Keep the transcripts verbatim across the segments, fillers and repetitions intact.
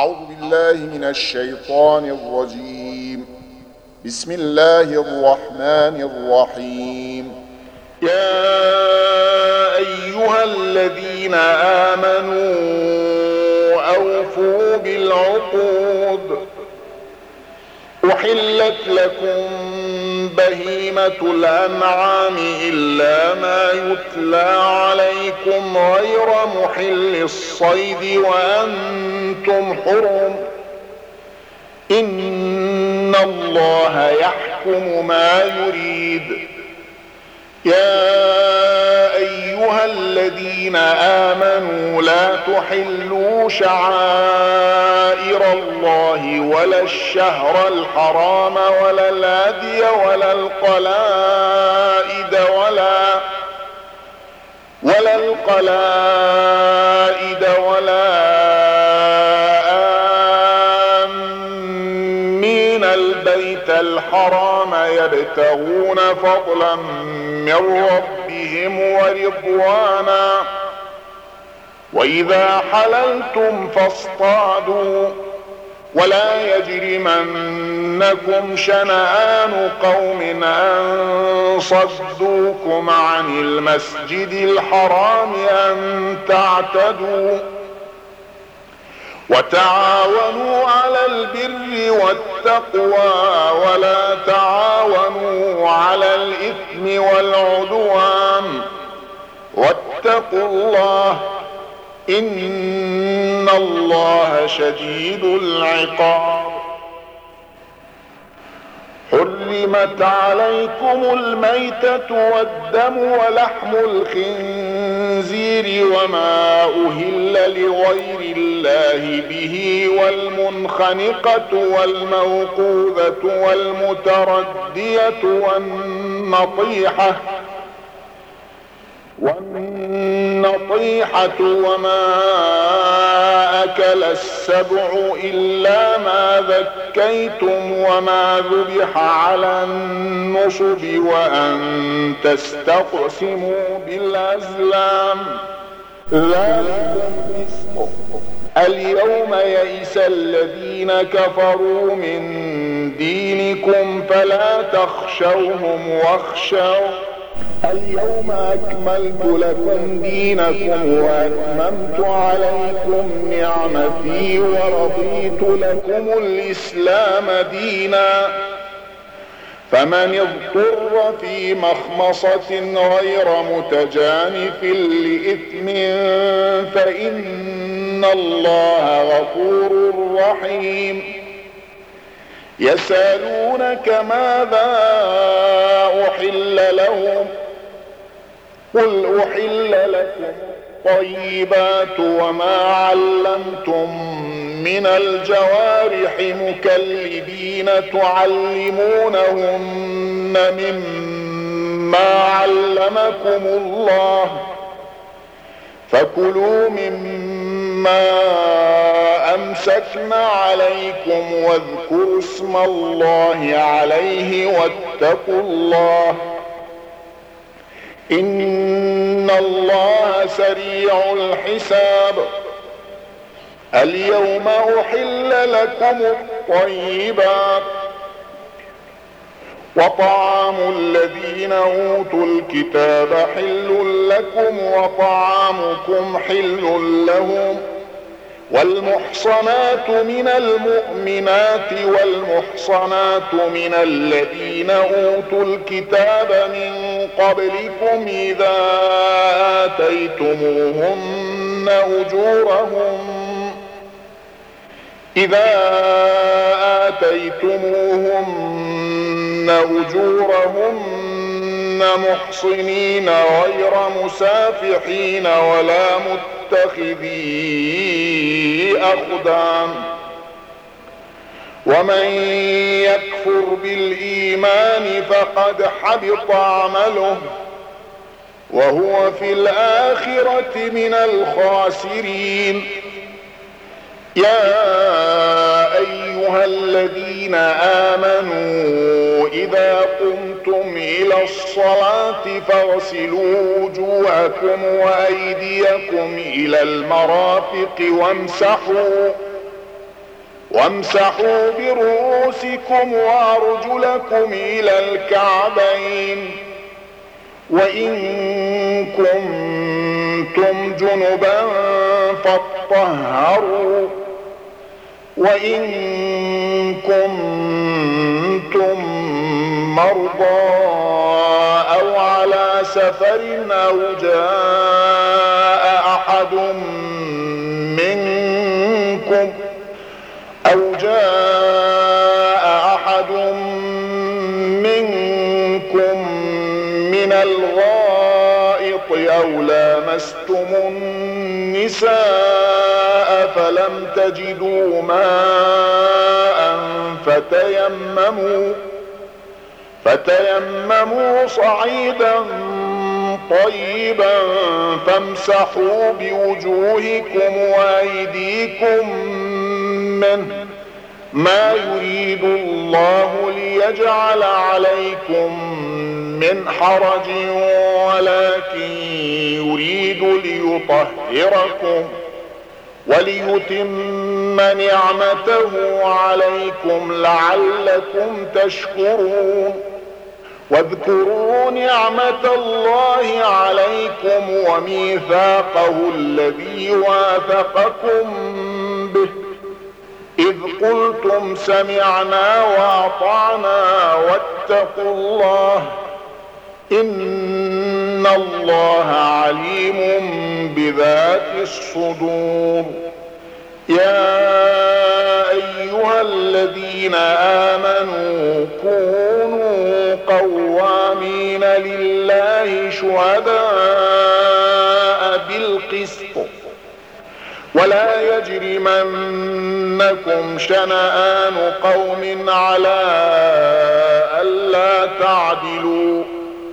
أعوذ بالله من الشيطان الرجيم. بسم الله الرحمن الرحيم. يا أيها الذين آمنوا أوفوا بالعقود. أحلت لكم بهيمة الأنعام إلا ما يتلى عليكم غير محل الصيد وأنتم حرم. إن الله يحكم ما يريد. يا أيها الذين آمنوا لا تحلوا شعائر الله ولا الشهر الحرام ولا الهدي ولا القلائد ولا ولا القلائد ولا آمين البيت الحرام يبتغون فضلا من ربهم ورضوانا. وإذا حللتم فاصطادوا ولا يجرمنكم شنآن قوم أن صدوكم عن المسجد الحرام أن تعتدوا. وتعاونوا على البر والتقوى ولا تعاونوا على الإثم والعدوان واتقوا الله إن الله شديد العقاب. حرمت عليكم الميتة والدم ولحم الخنزير وما أهل لغير الله به والمنخنقة والموقوذة والمتردية والنطيحة والنطيحة وما أكل السبع إلا ما ذكيتم وما ذبح على النصب وأن تستقسموا بالأزلام ذلكم فسق. اليوم يئس الذين كفروا من دينكم فلا تخشوهم واخشوا. اليوم أكملت لكم دينكم وأتممت عليكم نعمتي ورضيت لكم الإسلام دينا. فمن اضطر في مخمصة غير متجانف لإثم فإن الله غفور رحيم. يسألونك ماذا أحل لهم قل أحل لكم الطيبات وما علمتم من الجوارح مكلبين تعلمونهن مما علمكم الله فكلوا مما أمسكنا عليكم واذكروا اسم الله عليه واتقوا الله إن الله سريع الحساب. اليوم أحل لكم الطيبات وطعام الذين أوتوا الكتاب حل لكم وطعامكم حل لهم والمحصنات من المؤمنات والمحصنات من الذين أوتوا الكتاب من قبلكم إذا آتيتموهن أجورهم إذا آتيتموهن أجورهن محصنين غير مسافحين ولا متخذي أخدان. ومن يكفر بالإيمان فقد حبط عمله وهو في الآخرة من الخاسرين. يا أيها الذين آمنوا إذا قمتم إلى الصلاة فاغسلوا وجوهكم وأيديكم إلى المرافق وامسحوا وامسحوا برؤوسكم وارجلكم الى الكعبين وان كنتم جنبا فاطهروا وان كنتم مرضى او على سفر او جاء احد منكم أو جاء أحد منكم من الغائط أو لامستم النساء فلم تجدوا ماء فتيمموا فتيمموا صعيدا طيبا فامسحوا بوجوهكم وأيديكم منه ما يريد الله ليجعل عليكم من حرج ولكن يريد ليطهركم وليتم نعمته عليكم لعلكم تشكرون واذكروا نعمة الله عليكم وميثاقه الذي واثقكم به إذ قلتم سمعنا وأطعنا واتقوا الله إن الله عليم بذات الصدور. يا أيها الذين آمنوا كونوا قوامين لله شهداء بالقسط ولا يجرمنكم شنآن قوم على ألا تعدلوا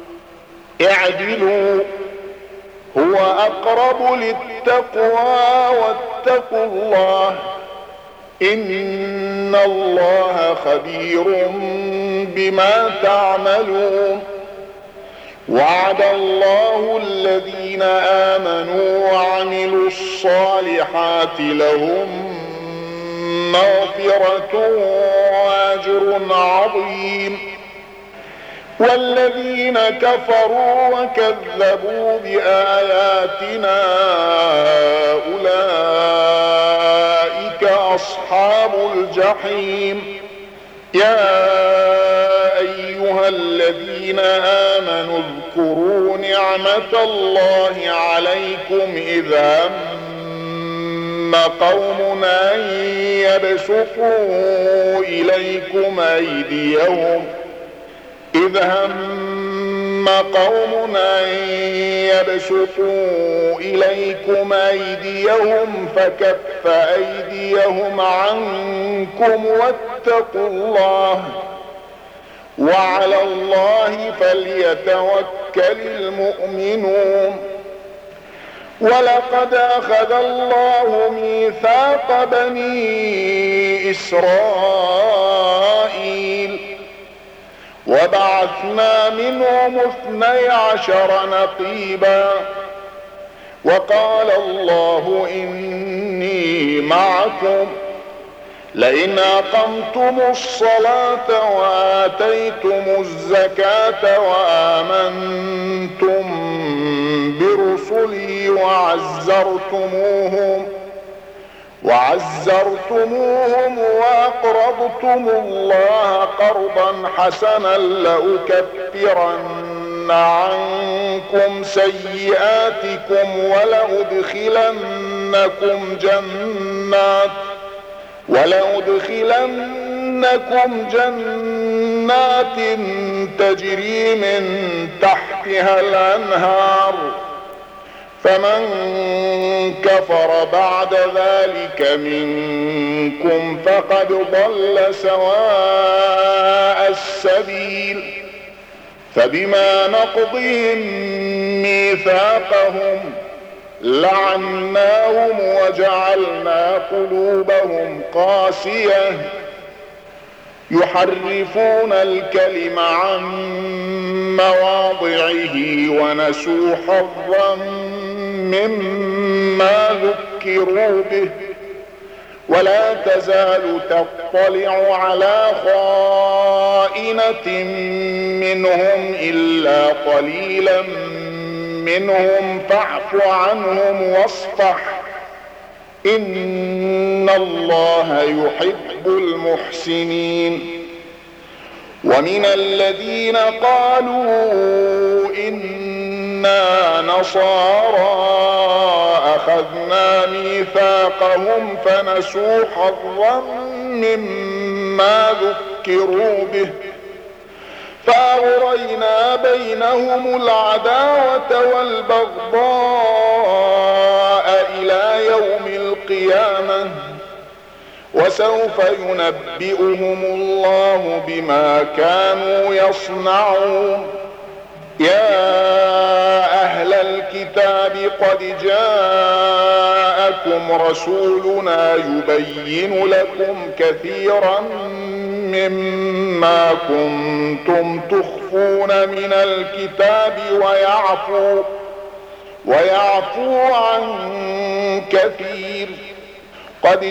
اعدلوا هو أقرب للتقوى واتقوا الله إن الله خبير بما تعملون. وعد الله الذين آمنوا وعملوا الصالحات لهم مغفرة وأجر عظيم والذين كفروا وكذبوا بآياتنا أولئك أصحاب الجحيم. يا أيها الذين آمنوا اذكروا نعمة الله عليكم إذا هم قوم أن يبسطوا إليكم أيديهم إذ هم قوم أن يبسطوا إليكم أيديهم فكف أيديهم عنكم واتقوا الله وعلى الله فليتوكل المؤمنون. ولقد أخذ الله ميثاق بني إسرائيل وبعثنا منهم اثني عشر نقيبا وقال الله إني معكم لئن أقمتم الصلاة وآتيتم الزكاة وآمنتم برسلي وعزرتموهم وعزرتموهم وأقرضتم الله قرضا حسنا لأكفرن عنكم سيئاتكم ولأدخلنكم جنات ولأدخلنكم جنات تجري من تحتها الأنهار فمن كفر بعد ذلك منكم فقد ضل سواء السبيل. فبما نقضهم ميثاقهم لعناهم وجعلنا قلوبهم قاسية يحرفون الكلم عن مواضعه ونسوا حظا مما ذكروا به ولا تزال تطلع على خائنة منهم إلا قليلا منهم فاعف عنهم واصفح إن الله يحب المحسنين. ومن الذين قالوا إنا نصارى أخذنا ميثاقهم فنسوا حظا مما ذكروا به فأغرينا بينهم العداوة والبغضاء إلى يوم القيامة وسوف ينبئهم الله بما كانوا يصنعون. يا أهل الكتاب قد جاءكم رسولنا يبين لكم كثيرا مما كنتم تخفون من الكتاب ويعفو ويعفو عن كثير. قد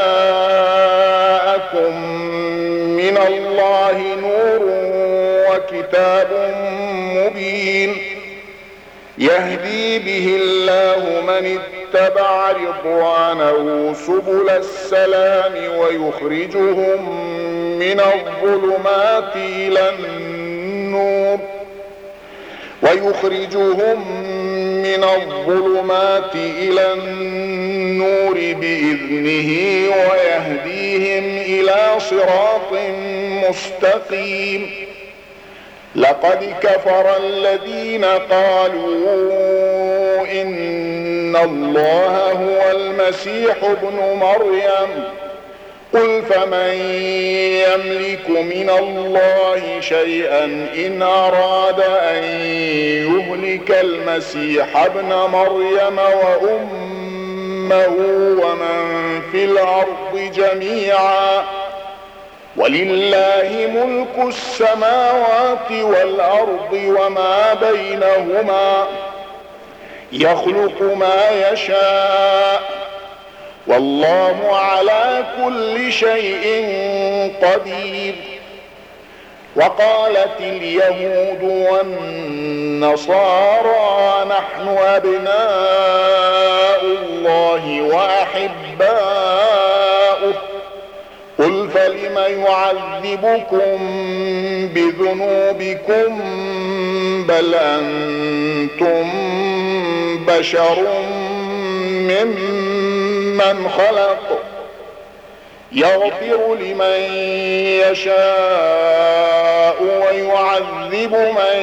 جاءكم من الله نور وكتاب مبين يهدي به الله من اتبع رضوانه سبل السلام ويخرجهم من الظلمات إلى النور ويخرجهم من الظلمات إلى النور بإذنه ويهديهم إلى صراط مستقيم. لقد كفر الذين قالوا إن الله هو المسيح ابن مريم قل فمن يملك من الله شيئا إن أراد أن يهلك المسيح ابن مريم وأمه ومن في الأرض جميعا ولله ملك السماوات والأرض وما بينهما يخلق ما يشاء والله على كل شيء قدير. وقالت اليهود والنصارى نحن أبناء الله وأحباؤه قل فلم يعذبكم بذنوبكم بل أنتم بشر ممن خلق يغفر لمن يشاء ويعذب من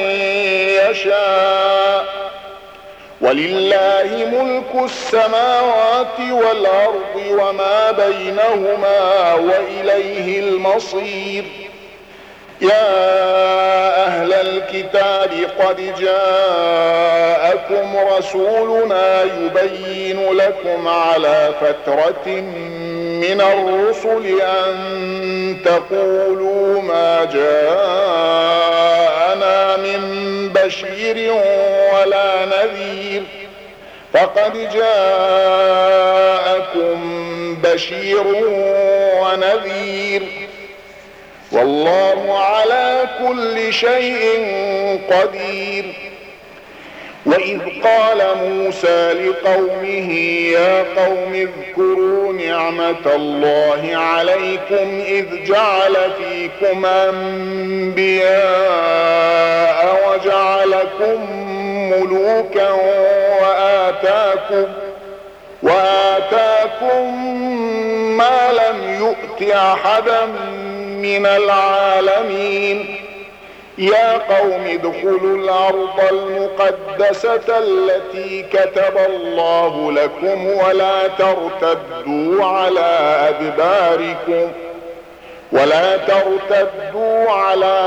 يشاء ولله ملك السماوات والأرض وما بينهما وإليه المصير. يا أهل الكتاب قد جاءكم رسولنا يبين لكم على فترة من الرسل أن تقولوا ما جاءنا من بشير ولا نذير فقد جاءكم بشير ونذير والله على كل شيء قدير. وإذ قال موسى لقومه يا قوم اذكروا نعمة الله عليكم إذ جعل فيكم أنبياء وجعلكم ملوكا وآتاكم وآتاكم ما لم يؤت أحدا من العالمين. يا قوم ادخلوا الأرض المقدسة التي كتب الله لكم ولا ترتدوا على أدباركم ولا ترتدوا على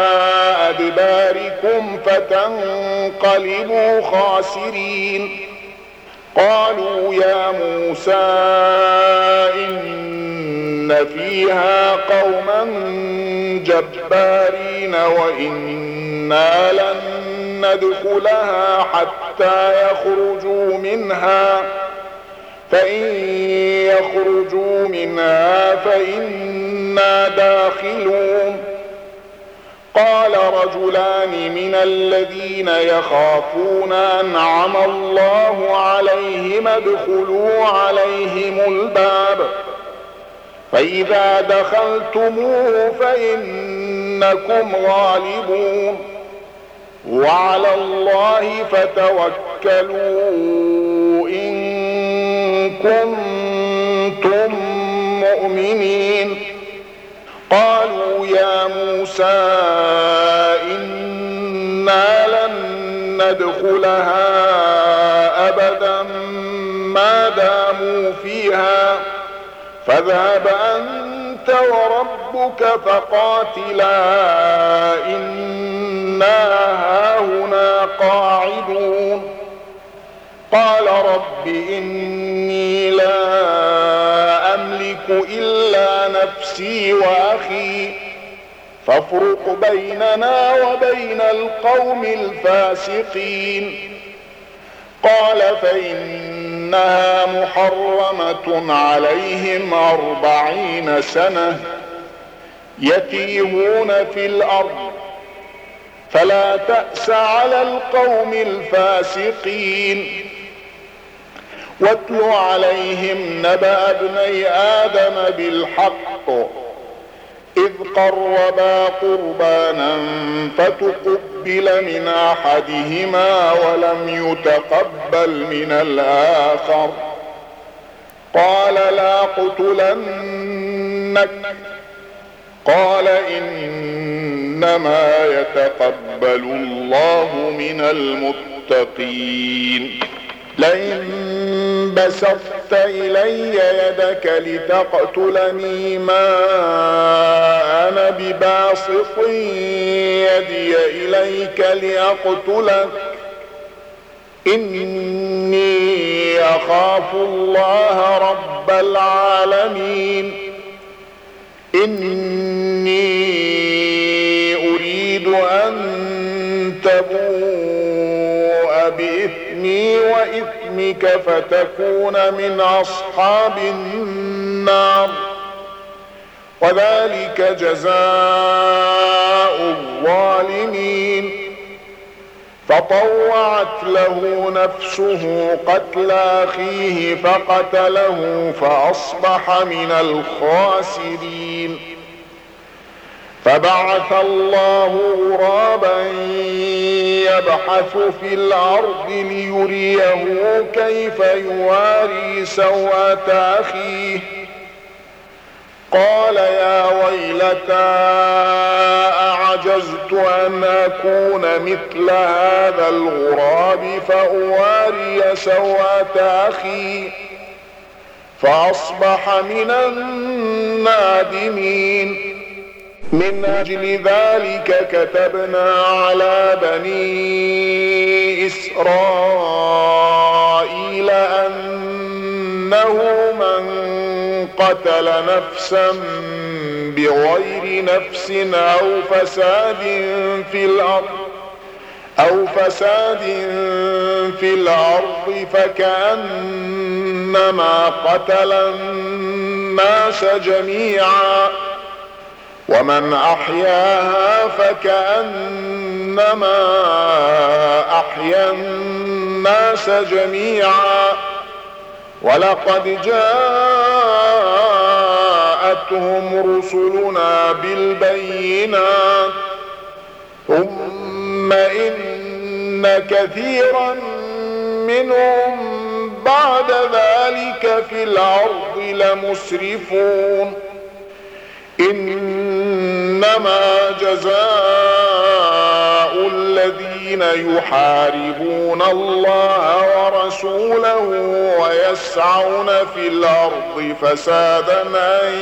أدباركم فتنقلبوا خاسرين. قالوا يا موسى إن فيها قوما جبارين وإنا لن ندخلها حتى يخرجوا منها فإن يخرجوا منها فإنا داخلون. قال رجلان من الذين يخافون أنعم الله عليهم ادخلوا عليهم الباب فإذا دخلتموه فإنكم غالبون وعلى الله فتوكلوا إن كنتم مؤمنين. قالوا يا موسى إنا لن ندخلها أبدا ما داموا فيها فاذهب أنت وربك فقاتلا إنا هاهنا قاعدون. قال رب إني لا أملك إلا نفسي وأخي فافرق بيننا وبين القوم الفاسقين. قال فإنها محرمة عليهم أربعين سنة يتيهون في الأرض فلا تأس على القوم الفاسقين. واتل عليهم نبأ ابني آدم بالحق إذ قربا قربانا فتقبل من أحدهما ولم يتقبل من الآخر قال لأقتلنك قال إنما يتقبل الله من المتقين. لئن بسطت إلي يدك لتقتلني ما أنا بباسط يدي إليك لأقتلك إني أخاف الله رب العالمين. إني أريد أن تبوء بإثمي وإثمك فتكون من أصحاب النار وذلك جزاء الظالمين. فطوعت له نفسه قتل أخيه فقتله فأصبح من الخاسرين. فبعث الله غرابا يبحث في الأرض ليريه كيف يواري سوءة أخيه قال يا ويلتى أعجزت أن أكون مثل هذا الغراب فأواري سوءة أخي فأصبح من النادمين. من أجل ذلك كتبنا على بني إسرائيل أنه من قتل نفسا بغير نفس أو فساد في الأرض أو فساد في الأرض فكأنما قتل الناس جميعا ومن أحياها فكأنما أحيا الناس جميعا ولقد جاءتهم رسلنا بالبينات ثم إن كثيرا منهم بعد ذلك في الأرض لمسرفون. إنما جزاء الذين يحاربون الله ورسوله ويسعون في الأرض فسادا أن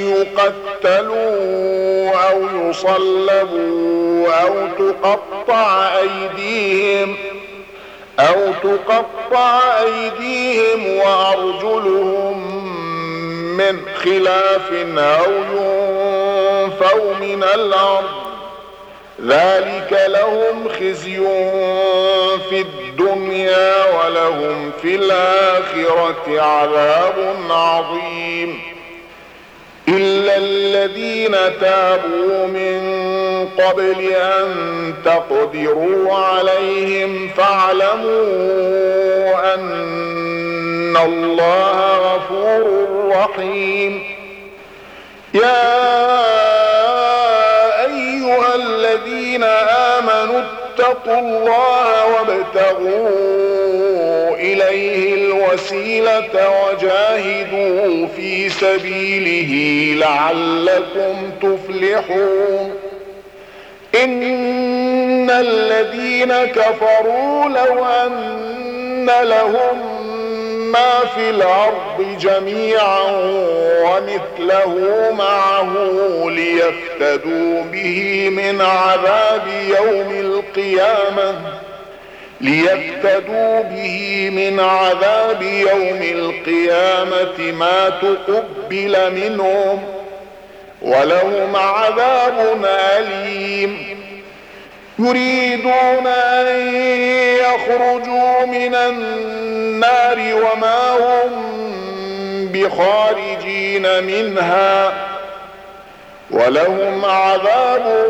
يقتلوا أو يصلبوا أو تقطع أيديهم أو تقطع أيديهم وأرجلهم من خلاف أو ينفوا من الأرض ذلك لهم خزي في الدنيا ولهم في الآخرة عذاب عظيم. إلا الذين تابوا من قبل أن تقدروا عليهم فاعلموا أن الله غفور رحيم. يا أيها الذين آمنوا اتقوا الله وابتغوا إليه الوسيلة وجاهدوا في سبيله لعلكم تفلحون. إن الذين كفروا لو أن لهم ما في الأرض جميعا ومثله معه ليفتدوا به من عذاب يوم القيامة ليفتدوا به من عذاب يوم القيامة ما تقبل منهم ولهم عذاب أليم. يريدون أن يخرجوا من النار وما هم بخارجين منها ولهم عذاب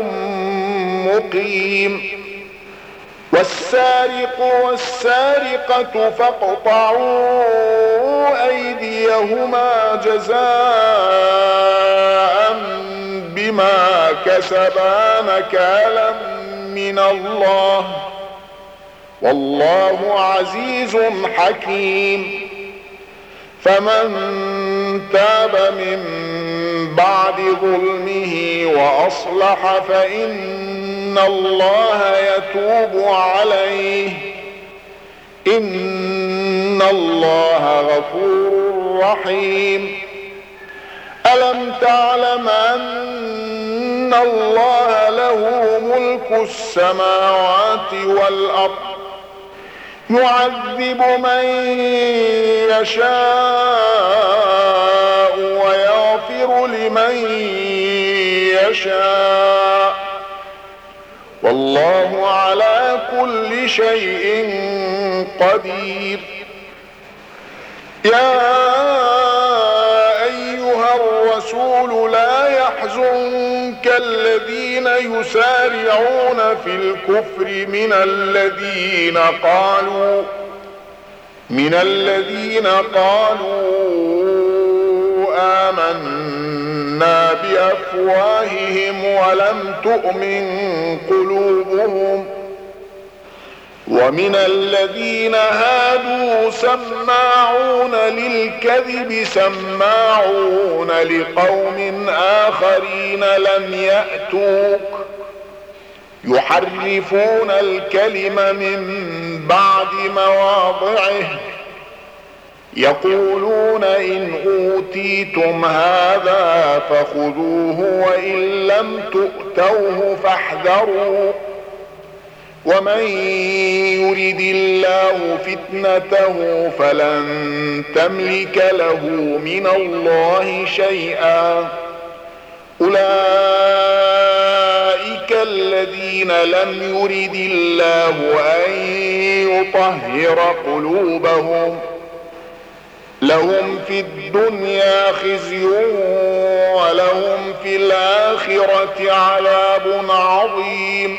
مقيم. والسارق والسارقة فاقطعوا أيديهما جزاء بما كسبا نكالا من الله والله عزيز حكيم. فمن تاب من بعد ظلمه وأصلح فإن الله يتوب عليه إن الله غفور رحيم. ألم تعلم أن الله له ملك السماوات والأرض يعذب من يشاء ويغفر لمن يشاء والله على كل شيء قدير. يا أيها الرسول لا يحزنك الذين يسارعون في الكفر من الذين قالوا من الذين قالوا آمنا بأفواههم ولم تؤمن قلوبهم ومن الذين هادوا سماعون للكذب سماعون لقوم آخرين لم يأتوك يحرفون الكلم من بعد مواضعه يقولون إن أوتيتم هذا فخذوه وإن لم تؤتوه فاحذروا ومن يرد الله فتنته فلن تملك له من الله شيئا أولئك الذين لم يرد الله أن يطهر قلوبهم لهم في الدنيا خزي ولهم في الآخرة عذاب عظيم.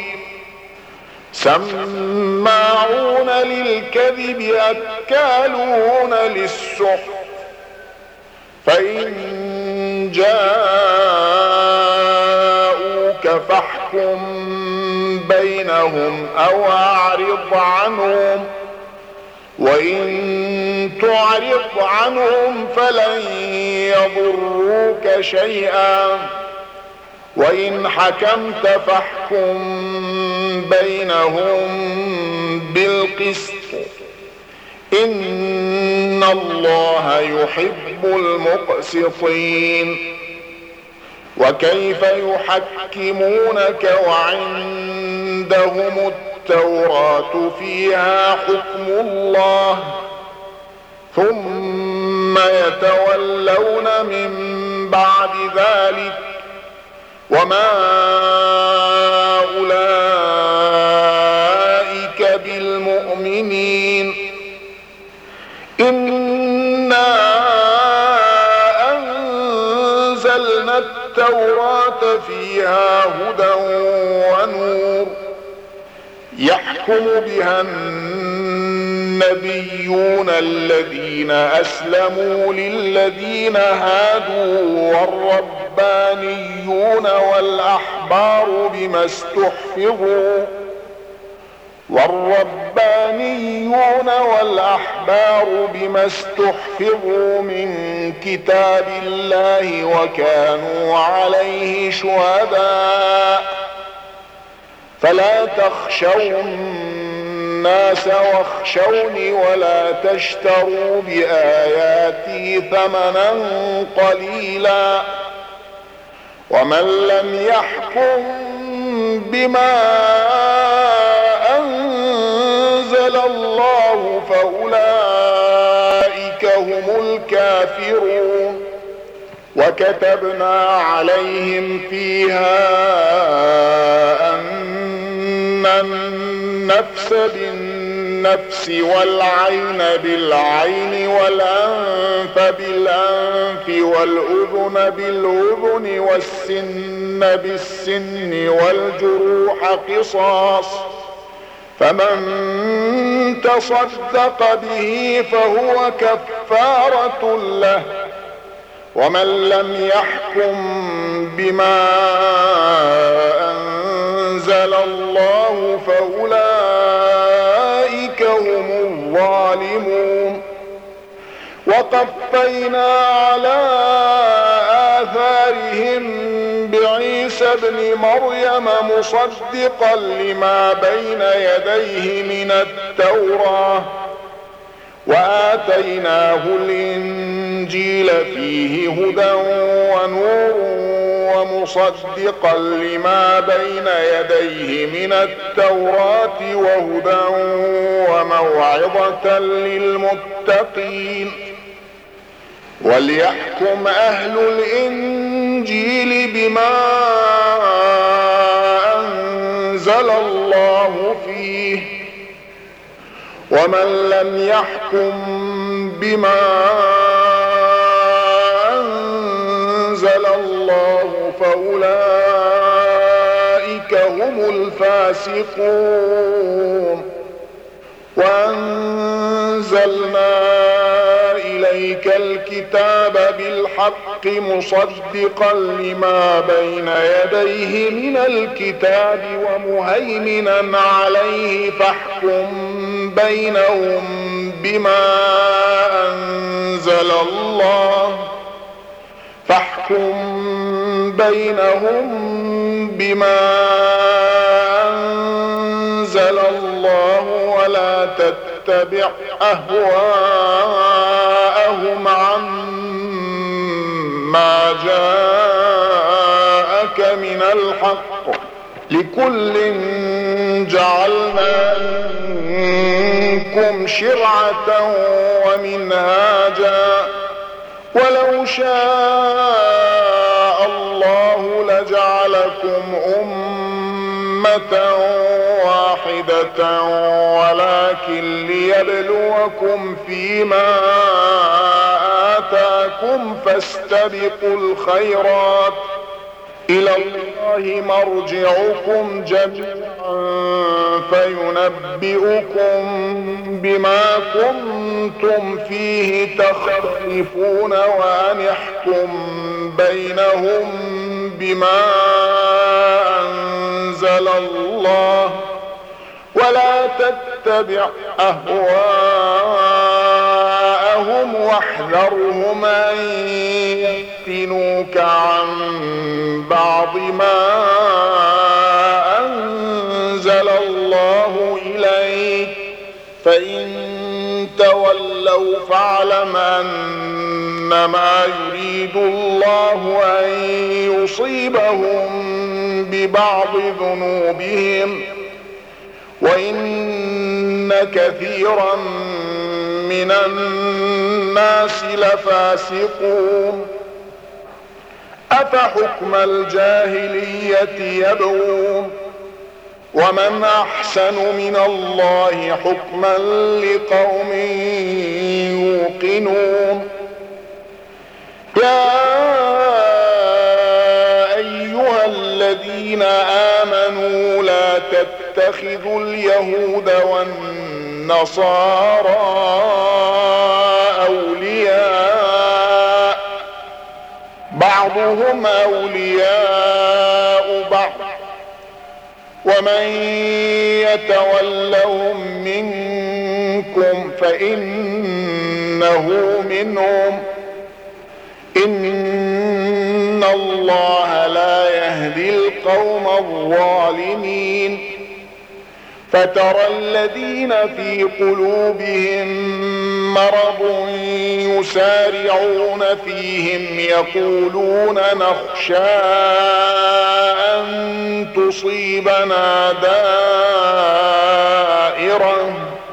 سماعون للكذب أكالون للسحت فإن جاءوك فاحكم بينهم أو أعرض عنهم وإن تعرض عنهم فلن يضروك شيئا وإن حكمت فاحكم بينهم بالقسط إن الله يحب المقسطين. وكيف يحكمونك وعندهم التوراة فيها حكم الله ثم يتولون من بعد ذلك وما أولئك بالمؤمنين إنا أنزلنا التوراة فيها هدى ونور يحكم بها النبيون الذين أسلموا للذين هادوا والربانيون والأحبار بما استحفظوا والربانيون والأحبار بما استحفظوا من كتاب الله وكانوا عليه شهداء فلا تخشوا الناس واخشوني ولا تشتروا بآياتي ثمنا قليلا ومن لم يحكم بما أنزل الله فأولئك هم الكافرون وكتبنا عليهم فيها أن النفس بالنفس والعين بالعين والأنف بالأنف والأذن بالأذن والسن بالسن والجروح قصاص فمن تصدق به فهو كفارة له ومن لم يحكم بما أنزل الله فأولئك هم الظالمون وقفينا على آثارهم بعيسى ابن مريم مصدقا لما بين يديه من التوراة وآتيناه الإنجيل فيه هدى ونور ومصدقا لما بين يديه من التوراة وهدى وموعظة للمتقين وليحكم أهل الإنجيل بما أنزل الله فيه ومن لم يحكم بما أنزل الله فأولئك هم الفاسقون وأنزلنا إليك الكتاب بالحق مصدقا لما بين يديه من الكتاب ومهيمنا عليه فاحكم بينهم بما أنزل الله فاحكم بينهم بما أنزل الله ولا تتبع أهواءهم عما جاءك من الحق لكل جعلنا منكم شرعة ومنهاجا ولو شاء الله لجعلكم أمة واحدة ولكن ليبلوكم فيما آتاكم فاستبقوا الخيرات إلى الله مرجعكم جميعا فينبئكم بما كنتم فيه تختلفون وأن يحكم بينهم بما أنزل الله ولا تتبع أهواءهم واحذرهم أن يفتنوك عن بعض ما أنزل الله إليك فإن تولوا فاعلم أنما يريد الله أن يصيبهم ببعض ذنوبهم وإن كثيرا من الناس لفاسقون أفحكم الجاهلية يبغون ومن أحسن من الله حكما لقوم يوقنون. يا أيها الذين آمنوا لا تتخذوا اليهود والنصارى أولياء بعضهم أولياء بعض ومن يتولهم منكم فإنه منهم إن الله لا يهدي القوم الظالمين. فترى الذين في قلوبهم مرض يسارعون فيهم يقولون نخشى أن تصيبنا دائرة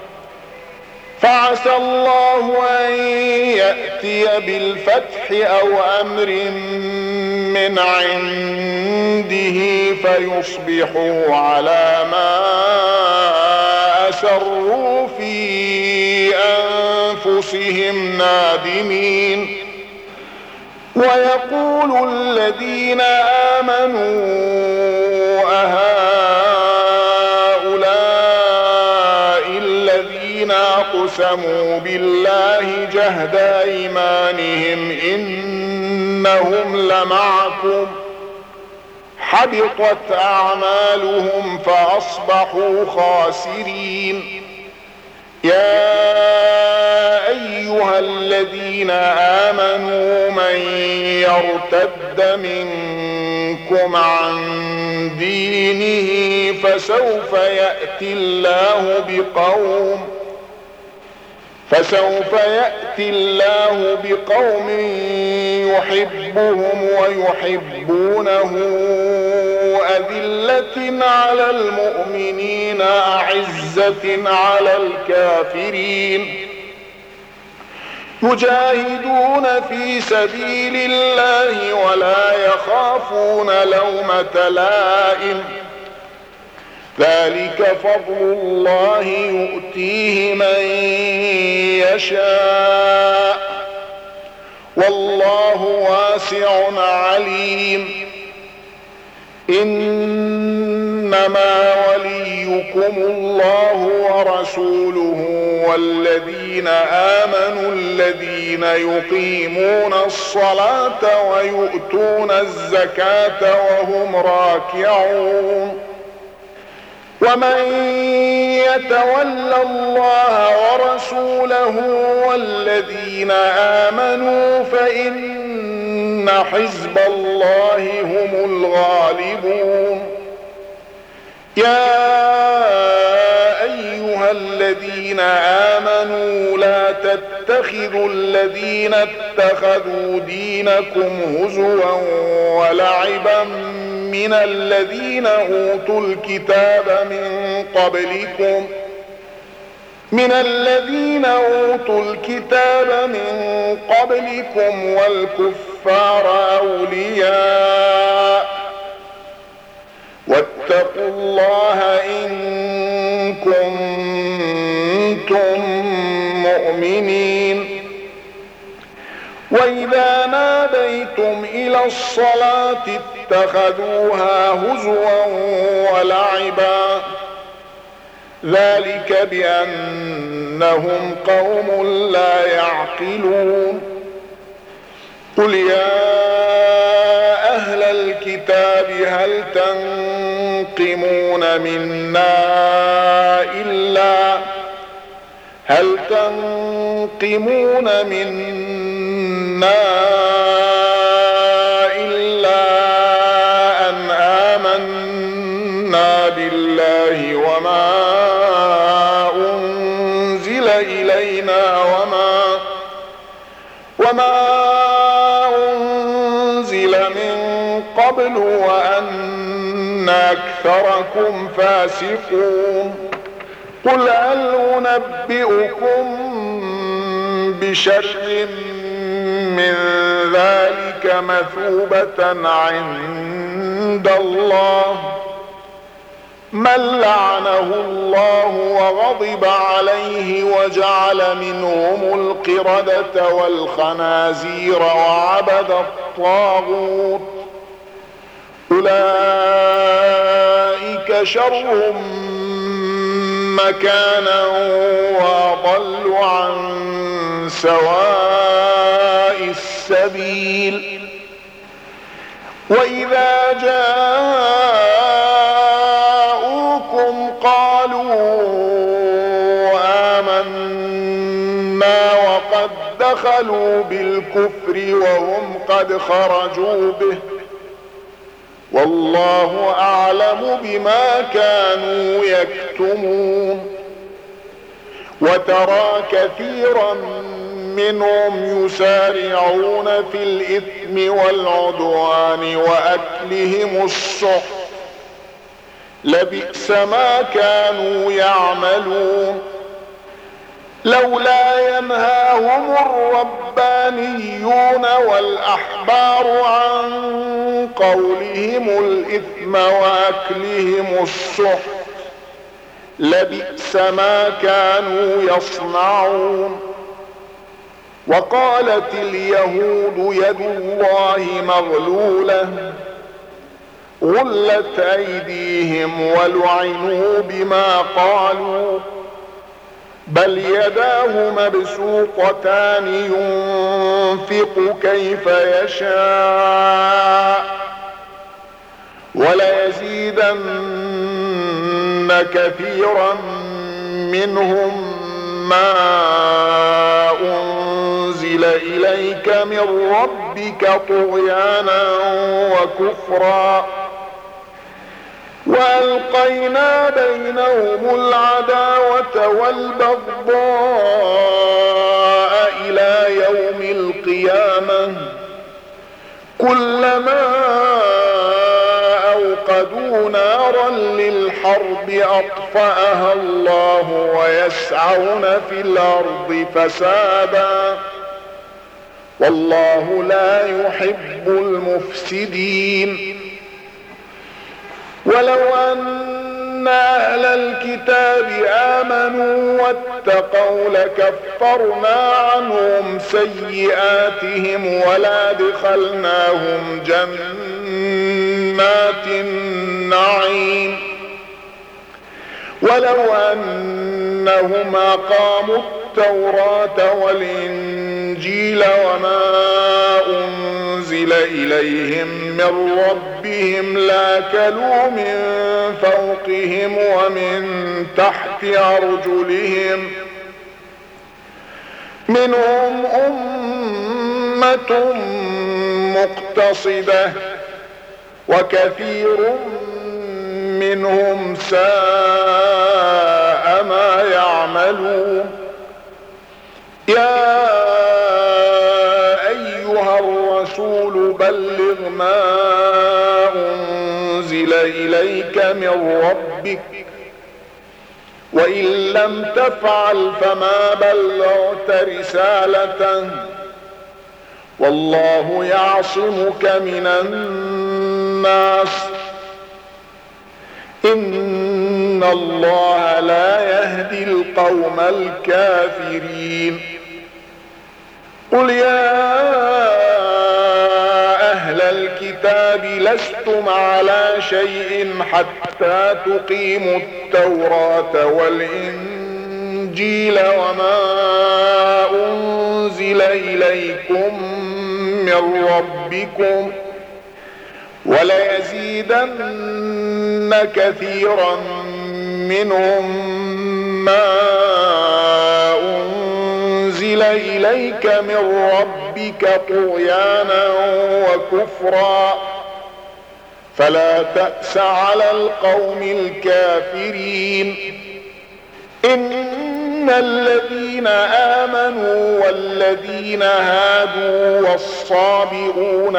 فعسى الله أن يأتي بالفتح أو أمر من عنده فيصبحوا على ما أسروا في أنفسهم نادمين. ويقول الذين آمنوا أهؤلاء الذين أقسموا بالله جهد أيمانهم إنهم لمعكم حبطت أعمالهم فأصبحوا خاسرين. يا أيها الذين آمنوا من يرتد منكم عن دينه فسوف يأتي الله بقوم فسوف يأتي الله بقوم يحبهم ويحبونه أذلة على المؤمنين أعزة على الكافرين يجاهدون في سبيل الله ولا يخافون لومة لائم ذلك فضل الله يؤتيه من يشاء والله واسع عليم. إنما وليكم الله ورسوله والذين آمنوا الذين يقيمون الصلاة ويؤتون الزكاة وهم راكعون. ومن يتول الله ورسوله والذين آمنوا فإن حزب الله هم الغالبون. يا أيها الذين آمنوا لا تتخذوا الذين اتخذوا دينكم هزوا ولعبا من الذين أوتوا الكتاب من قبلكم من الذين أوتوا الكتاب من قبلكم والكفار أولياء واتقوا الله إن كنتم مؤمنين. وإذا ناديتم إلى الصلاة اتخذوها هزوا ولعبا ذلك بأنهم قوم لا يعقلون. قل يا أهل الكتاب هل تنقمون منا إلا هل تنقمون منا إلا أن آمنا بالله وما أنزل إلينا وما وما أنزل من قبل وأن أكثركم فاسقون. قل هل أنبئكم بشر من ذلك مثوبة عند الله من لعنه الله وغضب عليه وجعل منهم القردة والخنازير وعبد الطاغوت أولئك شر مكانا وأضل عن سواء السبيل. وإذا جاءوكم قالوا آمنا وقد دخلوا بالكفر وهم قد خرجوا به والله أعلم بما كانوا يكتمون. وترى كثيرا منهم يسارعون في الإثم والعدوان وأكلهم السحت لبئس ما كانوا يعملون. لولا ينهاهم الربانيون والأحبار عن قولهم الإثم وأكلهم السحت لبئس ما كانوا يصنعون. وقالت اليهود يد الله مغلولة غلت أيديهم ولعنوا بما قالوا بل يداه مبسوطتان ينفق كيف يشاء وليزيدن كثيرا منهم ما أنزل إليك من ربك طغيانا وكفرا وألقينا بينهم العداوة والبغضاء إلى يوم القيامة كلما أوقدوا نارا للحرب أطفأها الله ويسعون في الأرض فسادا والله لا يحب المفسدين. ولو أن أهل الكتاب آمنوا واتقوا لكفرنا عنهم سيئاتهم ولادخلناهم جنات النعيم ولو أنهم أقاموا التوراة والإنجيل وما أنزل إليهم من ربهم لاكلوا من فوقهم ومن تحت أرجلهم منهم أمة مقتصدة وكثير منهم ساء ما يعملون. يا أيها الرسول بلغ ما أنزل إليك من ربك وإن لم تفعل فما بلغت رسالته والله يعصمك من الناس إن الله لا يهدي القوم الكافرين. قل يا أهل الكتاب لستم على شيء حتى تقيموا التوراة والإنجيل وما أنزل إليكم من ربكم وليزيدن كثيرا منهم ما أنزل إليك من ربك طغيانا وكفرا فلا تأس على القوم الكافرين. إن الذين آمنوا والذين هادوا والصابئون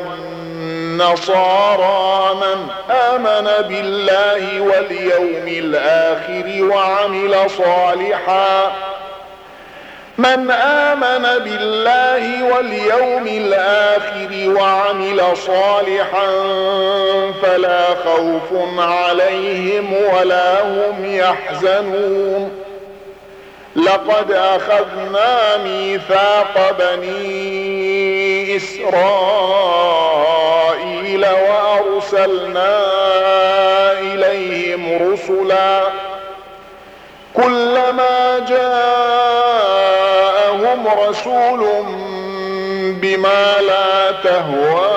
والنصارى من آمن بالله واليوم الآخر وعمل صالحا من آمن بالله واليوم الآخر وعمل صالحا فلا خوف عليهم ولا هم يحزنون لقد أخذنا ميثاق بني إسرائيل وأرسلنا إليهم رسلا كلما جاءهم رسول بما لا تهوى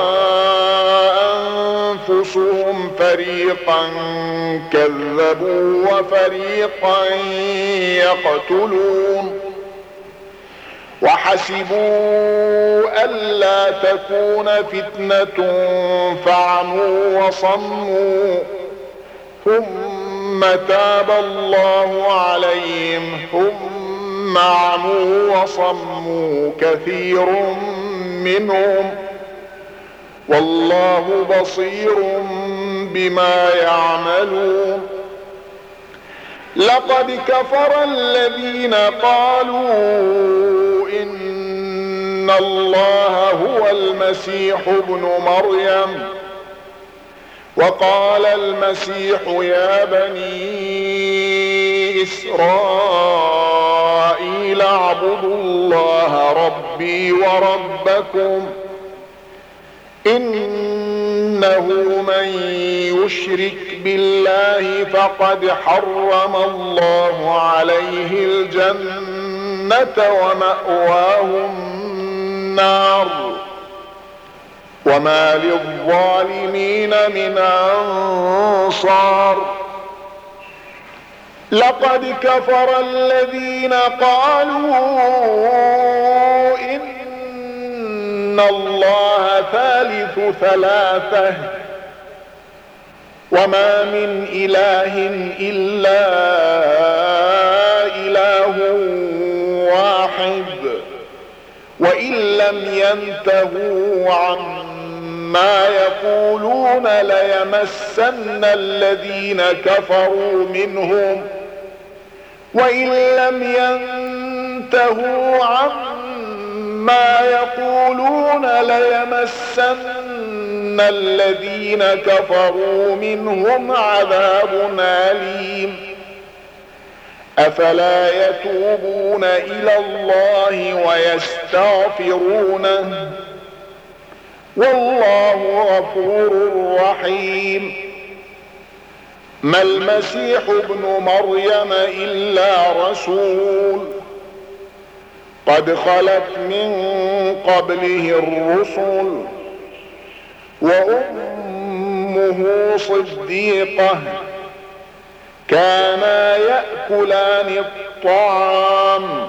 أنفسهم فريقا كذبوا وفريقا يقتلون وحسبوا ألا تكون فتنة فعموا وصموا ثم تاب الله عليهم ثم عموا وصموا كثير منهم والله بصير بما يعملون لقد كفر الذين قالوا إن الله هو المسيح ابن مريم وقال المسيح يا بني إسرائيل اعبدوا الله ربي وربكم إنه من يشرك بالله فقد حرم الله عليه الجنة ومأواه النار وما للظالمين من أنصار لقد كفر الذين قالوا إن الله ثالث ثلاثة وما من إله إلا إله واحد وإن لم ينتهوا عما يقولون ليمسن الذين كفروا منهم وإن لم ينتهوا عما يقولون ليمسن الذين كفروا منهم عذاب أليم أفلا يتوبون إلى الله ويستغفرونه والله غفور رحيم ما المسيح ابن مريم إلا رسول قد خلت من قبله الرسل وأمه صديقة كانا يأكلان الطعام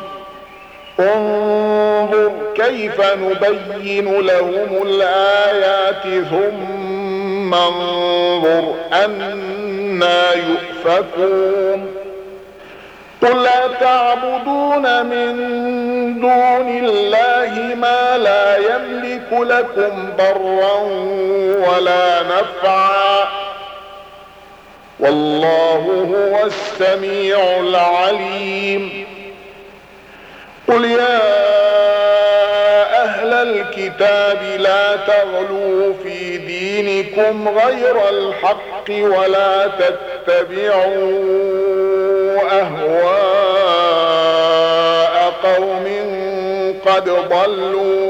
انظر كيف نبين لهم الآيات ثم انظر أنا يؤفكون قل أتعبدون من دون الله ما لا يملك لكم ضرا ولا نفعا والله هو السميع العليم قل يا أهل الكتاب لا تغلوا في دينكم غير الحق ولا تتبعوا أهواء قوم قد ضلوا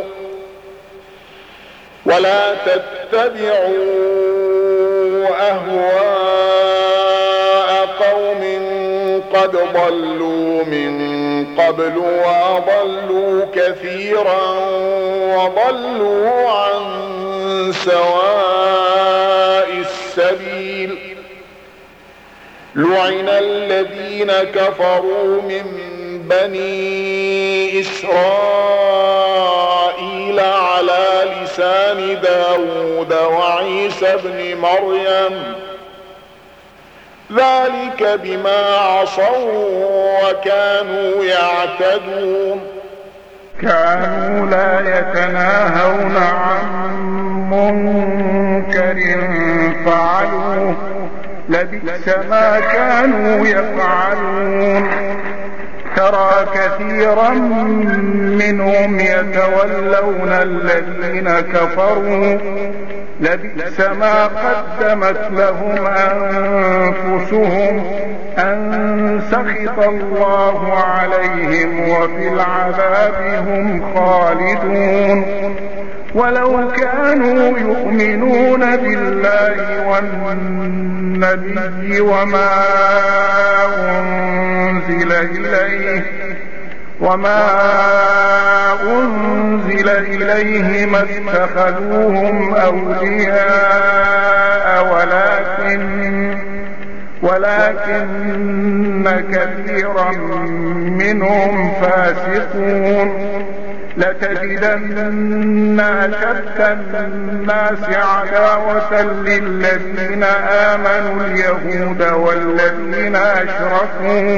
ولا تتبعوا أهواء قوم قد ضلوا من قبل وأضلوا كثيرا وضلوا عن سواء السبيل لعن الذين كفروا من بني إسرائيل على لسان داود وعيسى ابن مريم ذلك بما عصوا وكانوا يعتدون كانوا لا يتناهون عن منكر فعلوه لبئس ما كانوا يفعلون ترى كثيرا منهم يتولون الذين كفروا لبئس ما قدمت لهم أنفسهم أن سخط الله عليهم وفي العذاب هم خالدون ولو كانوا يؤمنون بالله والنبي وما أنزل إليه وما أنزل إليه ما اتخذوهم أولياء ولكن ولكن كثيرا منهم فاسقون لتجدن أشد الناس عداوة للذين آمنوا اليهود والذين أشركوا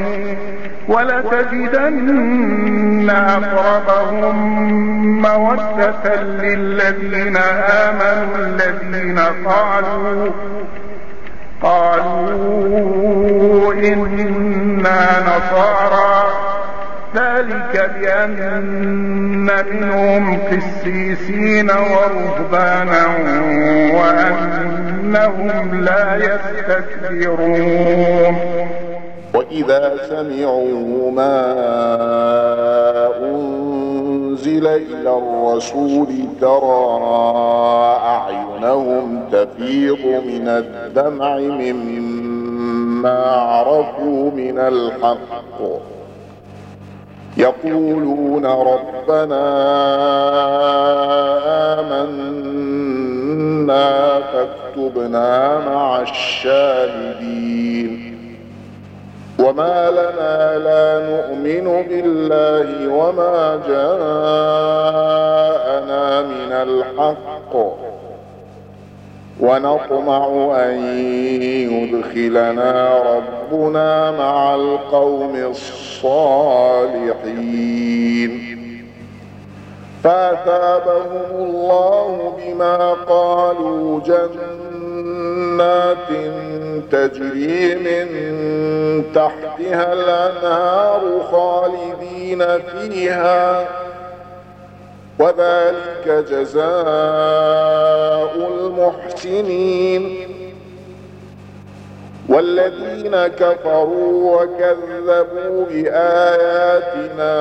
ولتجدن أقربهم مودة للذين آمنوا الذين قالوا قالوا إنا نصارى ذلك بأن منهم قسيسين ورهبانا وأنهم لا يستكبرون. وإذا سمعوا ما أنزل إلى الرسول ترى أعينهم تفيض من الدمع مما عرفوا من الحق يقولون ربنا آمنا فاكتبنا مع الشاهدين. وما لنا لا نؤمن بالله وما جاءنا من الحق ونطمع أن يدخلنا ربنا مع القوم الصالحين. فأثابهم الله بما قالوا جنات تجري من تحتها الأنهار خالدين فيها وذلك جزاء المحسنين. والذين كفروا وكذبوا بآياتنا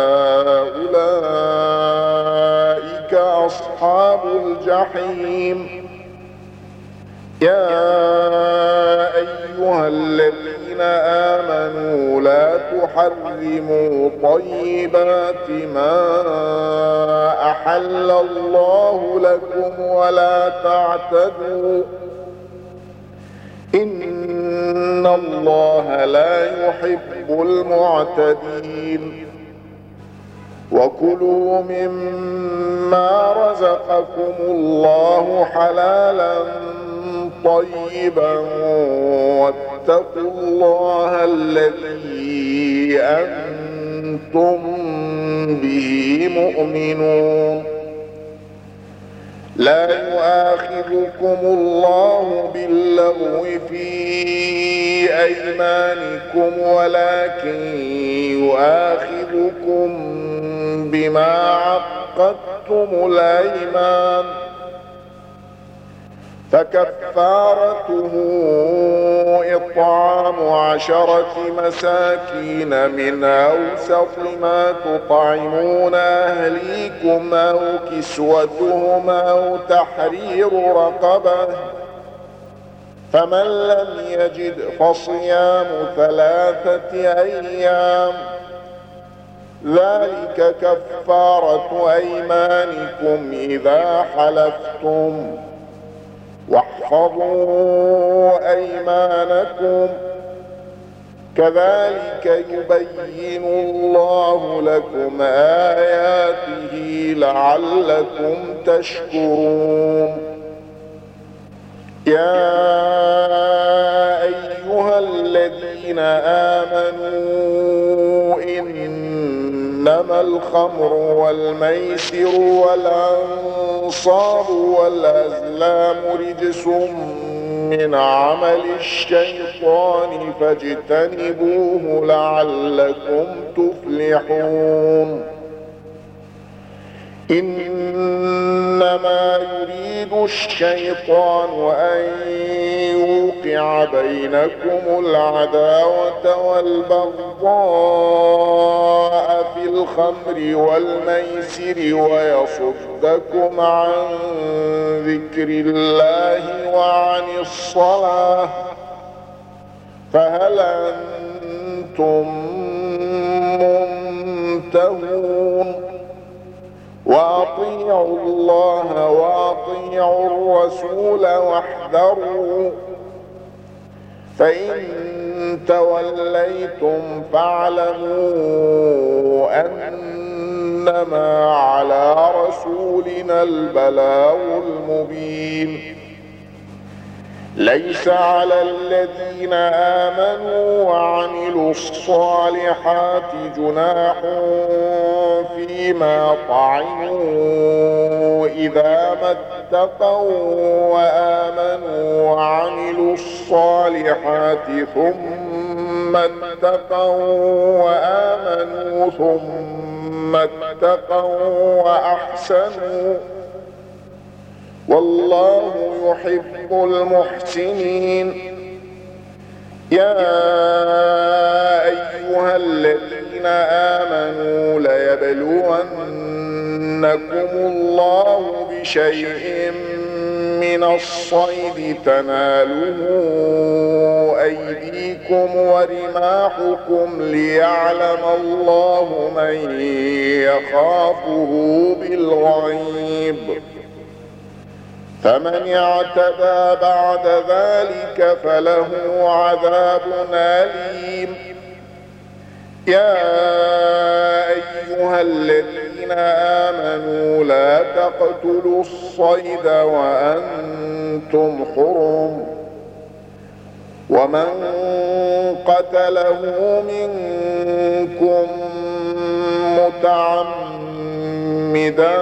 أولئك أصحاب الجحيم. يا أيها الذين آمنوا لا تحرموا طيبات ما أحل الله لكم ولا تعتدوا إن الله لا يحب المعتدين. وكلوا مما رزقكم الله حلالا طيبا واتقوا الله الذي أنتم به مؤمنون. لا يؤاخذكم الله باللغو في أيمانكم ولكن يؤاخذكم بما عقدتم الأيمان فكفارته إطعام عشرة مساكين من أوسط ما تطعمون أهليكم أو كسوتهم أو تحرير رقبة فمن لم يجد فصيام ثلاثة أيام ذلك كفارة أيمانكم إذا حلفتم واحفظوا أيمانكم كذلك يبين الله لكم آياته لعلكم تشكرون. يا أيها الذين آمنوا إنما الخمر والميسر والأنصاب والأزلام رجس من عمل الشيطان فاجتنبوه لعلكم تفلحون. إنما يريد الشيطان أن يوقع بينكم العداوة والبغضاء في الخمر والميسر ويصدكم عن ذكر الله وعن الصلاة فهل أنتم منتهون؟ وأطيعوا الله وأطيعوا الرسول واحذروا، فإن توليتم فاعلموا أنما على رسولنا البلاغ المبين. ليس على الذين آمنوا وعملوا الصالحات جناح فيما طعموا إذا ما اتقوا وآمنوا وعملوا الصالحات ثم اتقوا وآمنوا ثم اتقوا وأحسنوا والله يحب المحسنين. يا أيها الذين آمنوا ليبلونكم الله بشيء من الصيد تناله أيديكم ورماحكم ليعلم الله من يخافه بالغيب، فمن اعتدى بعد ذلك فله عذاب أليم. يا أيها الذين آمنوا لا تقتلوا الصيد وأنتم حرم، ومن قتله منكم متعمدا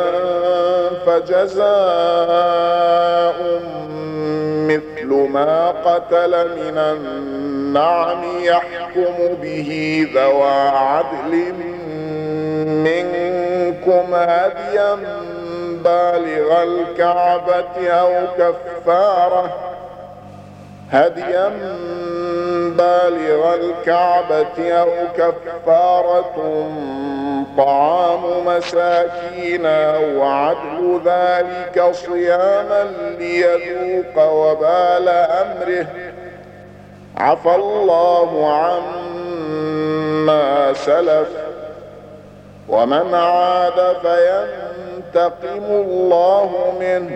فجزاء مثل ما قتل من النعم يحكم به ذوى عدل منكم هديا بالغ الكعبة أو كفارة هديا بالغ الكعبة أو كفارة طعام مساكين أو عدل ذلك صياما ليذوق وبال أمره، عفى الله عما سلف ومن عاد فينتقم الله منه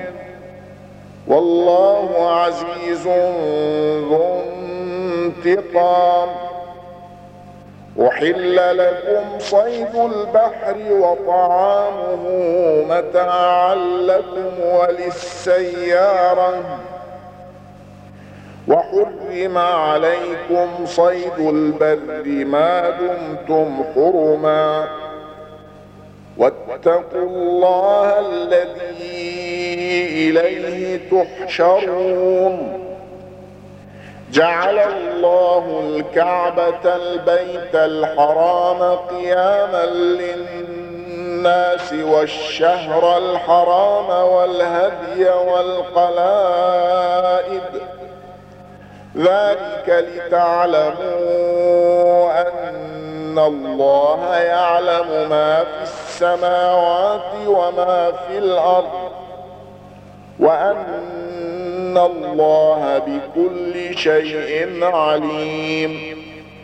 والله عزيز ذو انتقام. أحل لكم صيد البحر وطعامه متاعا لكم وللسيارة، وحرم عليكم صيد البر ما دمتم حرما، واتقوا الله الذي إليه تحشرون. جعل الله الكعبة البيت الحرام قياما للناس والشهر الحرام والهدي والقلائد، ذلك لتعلموا أن الله يعلم ما في السماوات وما في الأرض وأن الله بكل شيء عليم.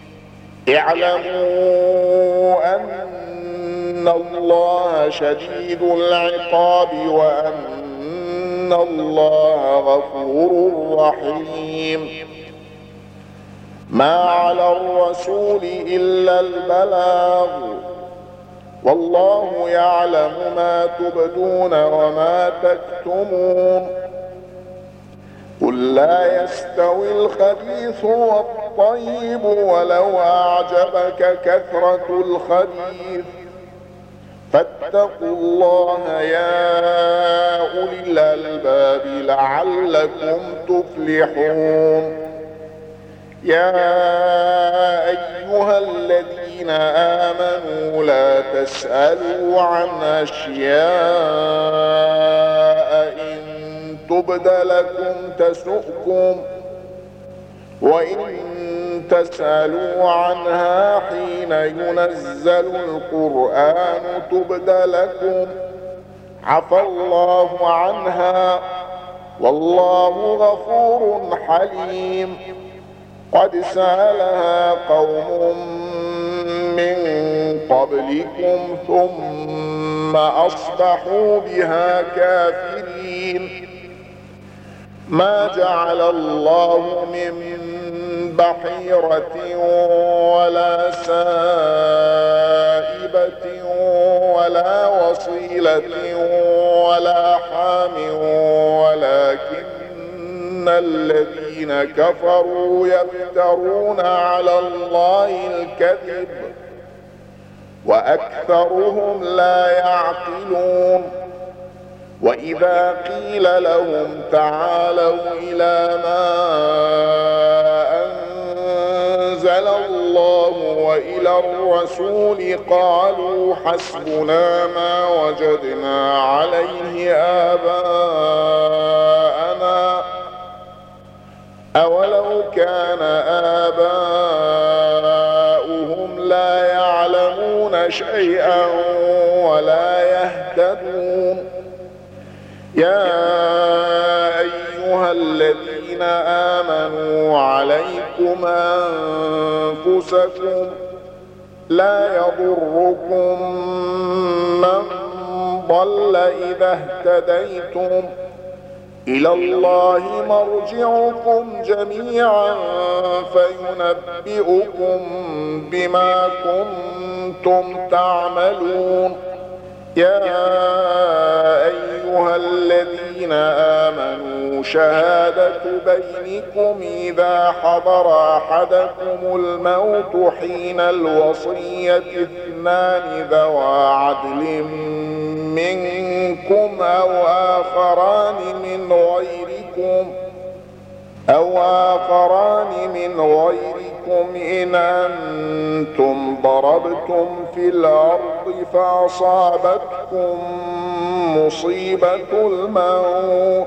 اعلموا أن الله شديد العقاب وأن الله غفور رحيم. ما على الرسول إلا البلاغ، والله يعلم ما تبدون وما تكتمون. قل لا يستوي الخبيث والطيب ولو أعجبك كثرة الخبيث، فاتقوا الله يا أولي الألباب لعلكم تفلحون. يا أيها الذين آمنوا لا تسألوا عن أشياء إن تبد لكم تسؤكم، وإن تسألوا عنها حين ينزل القرآن تبد لكم عفى الله عنها والله غفور حليم. قد سألها قوم من قبلكم ثم أصبحوا بها كافرين. ما جعل الله من بحيرة ولا سائبة ولا وصيلة ولا حام ولكن الذين كفروا يفترون على الله الكذب وأكثرهم لا يعقلون. وإذا قيل لهم تعالوا إلى ما أنزل الله وإلى الرسول قالوا حسبنا ما وجدنا عليه آباءنا أولو كان آباؤهم لا يعلمون شيئا ولا يهتدون. يا أيها الذين آمنوا عليكم أنفسكم لا يضركم من ضل إذا اهتديتم إلى الله مرجعكم جميعا فينبئكم بما كنتم تعملون. يا أيها الذين آمنوا شهادة بينكم إذا حضر أحدكم الموت حين الوصية اثنان ذوى عدل منكم أو آخران من غيركم أو آخران من غيركم إن أنتم ضربتم في الأرض فأصابتكم مصيبة الموت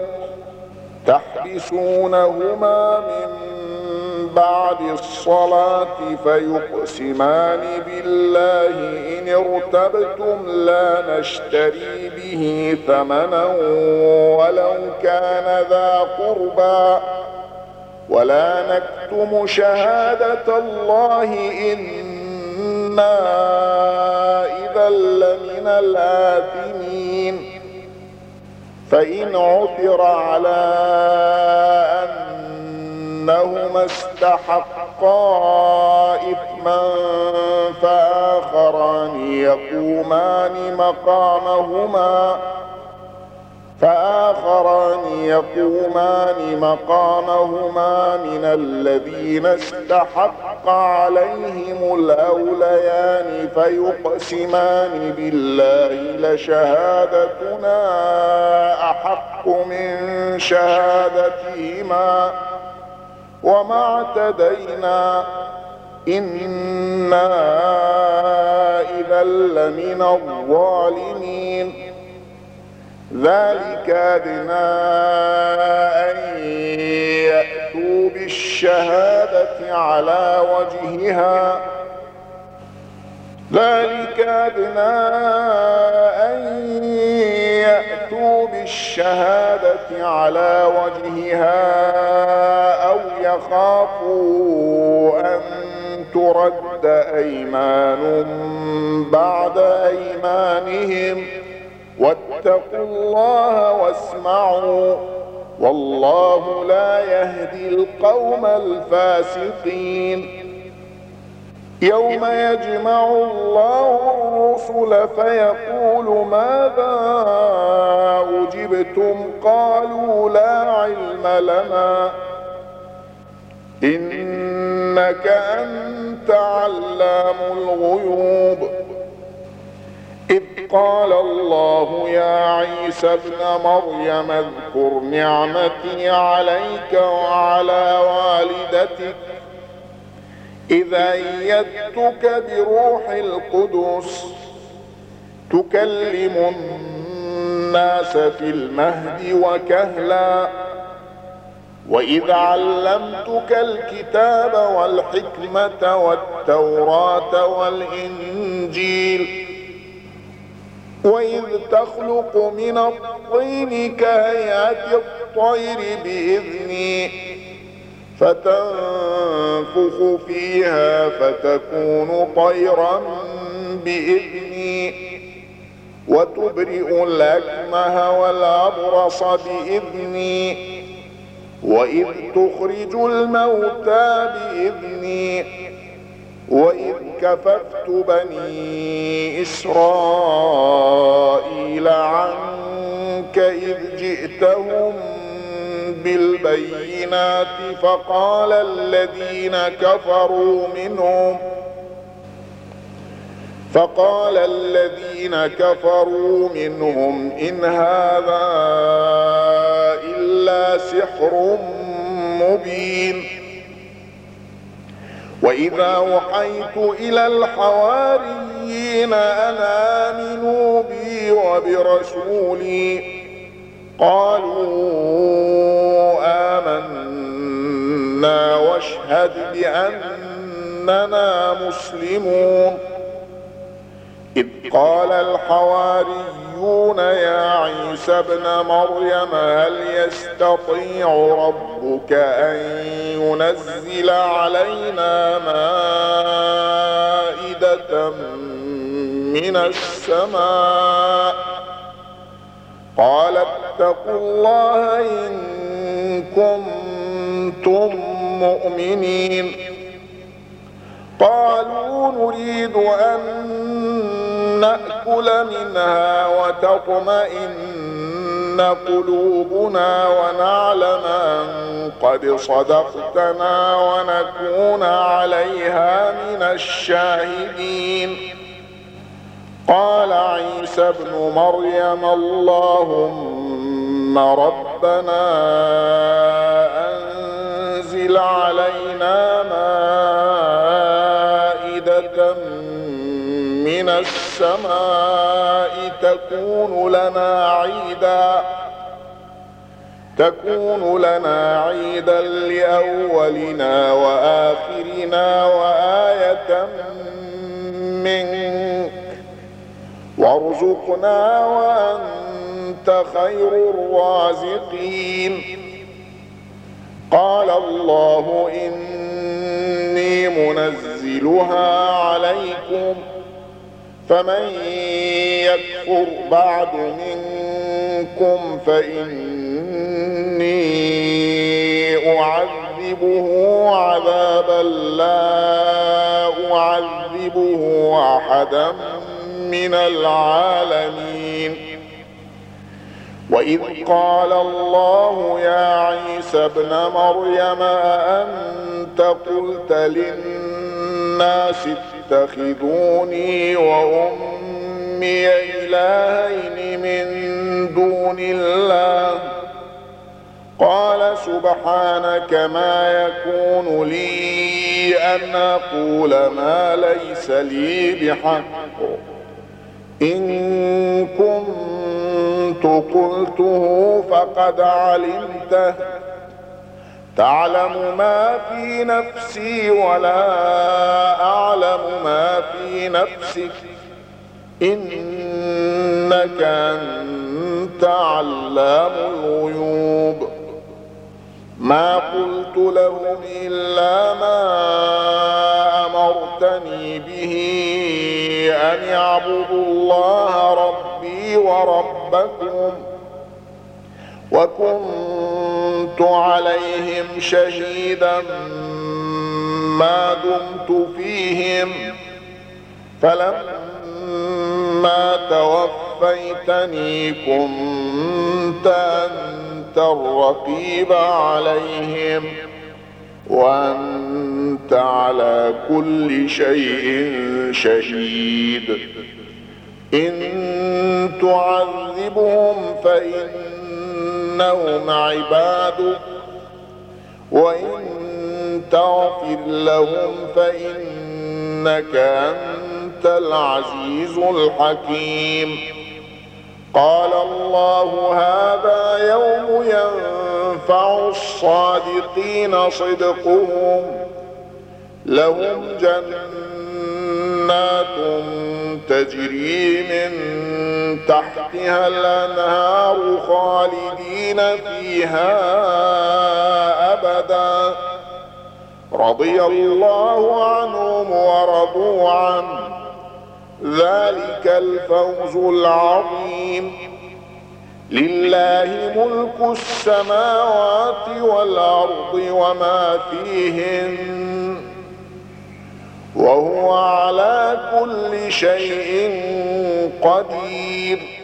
تحبسونهما من بعد الصلاة فيقسمان بالله إن ارتبتم لا نشتري به ثمنا ولو كان ذا قربى ولا نكتم شهادة الله إنا إذا لمن الآثمين. فإن عثر على أنهما استحقا إثما فآخران يقومان مقامهما فآخران يقومان مقامهما من الذين استحق عليهم الأوليان فيقسمان بالله لشهادتنا أحق من شهادتهما وما اعتدينا إنا إذا لمن الظالمين. ذلك أدنى أن يأتوا بالشهادة على وجهها ذلك أدنى أن يأتوا بالشهادة على وجهها أو يخافوا أن ترد أيمان بعد أيمانهم واتقوا الله واسمعوا والله لا يهدي القوم الفاسقين. يوم يجمع الله الرسل فيقول ماذا أجبتم قالوا لا علم لنا إنك أنت علام الغيوب. إذ قال الله يا عيسى ابن مريم اذكر نعمتي عليك وعلى والدتك إذ أيدتك بروح القدس تكلم الناس في المهد وكهلا وإذ علمتك الكتاب والحكمة والتوراة والإنجيل وإذ تخلق من الطين كهيئة الطير بإذني فتنفخ فيها فتكون طيرا بإذني وتبرئ الأكمه والأبرص بإذني وإذ تخرج الموتى بإذني وإذ كففت بني إسرائيل عنك إذ جئتهم بالبينات فقال الذين كفروا منهم فقال الذين كفروا منهم إن هذا إلا سحر مبين وإذا أوحيت إلى الحواريين أن آمنوا بي وبرسولي قالوا آمنا واشهد بأننا مسلمون إذ قال الحواريون يا عيسى ابن مريم هل يستطيع ربك أن ينزل علينا مائدة من السماء قال اتقوا الله إن كنتم مؤمنين قالوا نريد أن نأكل منها وتطمئن قلوبنا ونعلم أن قد صدقتنا ونكون عليها من الشاهدين قال عيسى ابن مريم اللهم ربنا أنزل علينا مائدة من السماء تكون لنا عيدا تكون لنا عيدا لأولنا وآخرنا وآية منك وارزقنا وأنت خير الرازقين قال الله إني منزلها عليكم فمن يكفر بعد منكم فإني أعذبه عذابا لا أعذبه أحدا من العالمين وإذ قال الله يا عيسى ابن مريم أأنت قلت للناس اتخذوني وأمي إلهين من دون الله قال سبحانك ما يكون لي أن أقول ما ليس لي بحق إن كنت قلته فقد علمته تعلم ما في نفسي ولا أعلم ما في نفسك إنك أنت علام الغيوب ما قلت لهم إلا ما أمرتني به أن يعبدوا الله ربي وربكم وكنت عليهم شهيدا ما دمت فيهم فلما توفيتني كنت أنت الرقيب عليهم وأنت على كل شيء شهيد إن تعذبهم فإنهم عبادك وإن تغفر لهم فإنك أنت العزيز الحكيم. قال الله هذا يوم ينفع الصادقين صدقهم لهم جنات تجري من تحتها الأنهار خالدين فيها أبدا رضي الله عنهم ورضوا عنه ذلك الفوز العظيم. لله ملك السماوات والأرض وما فيهن وهو على كل شيء قدير.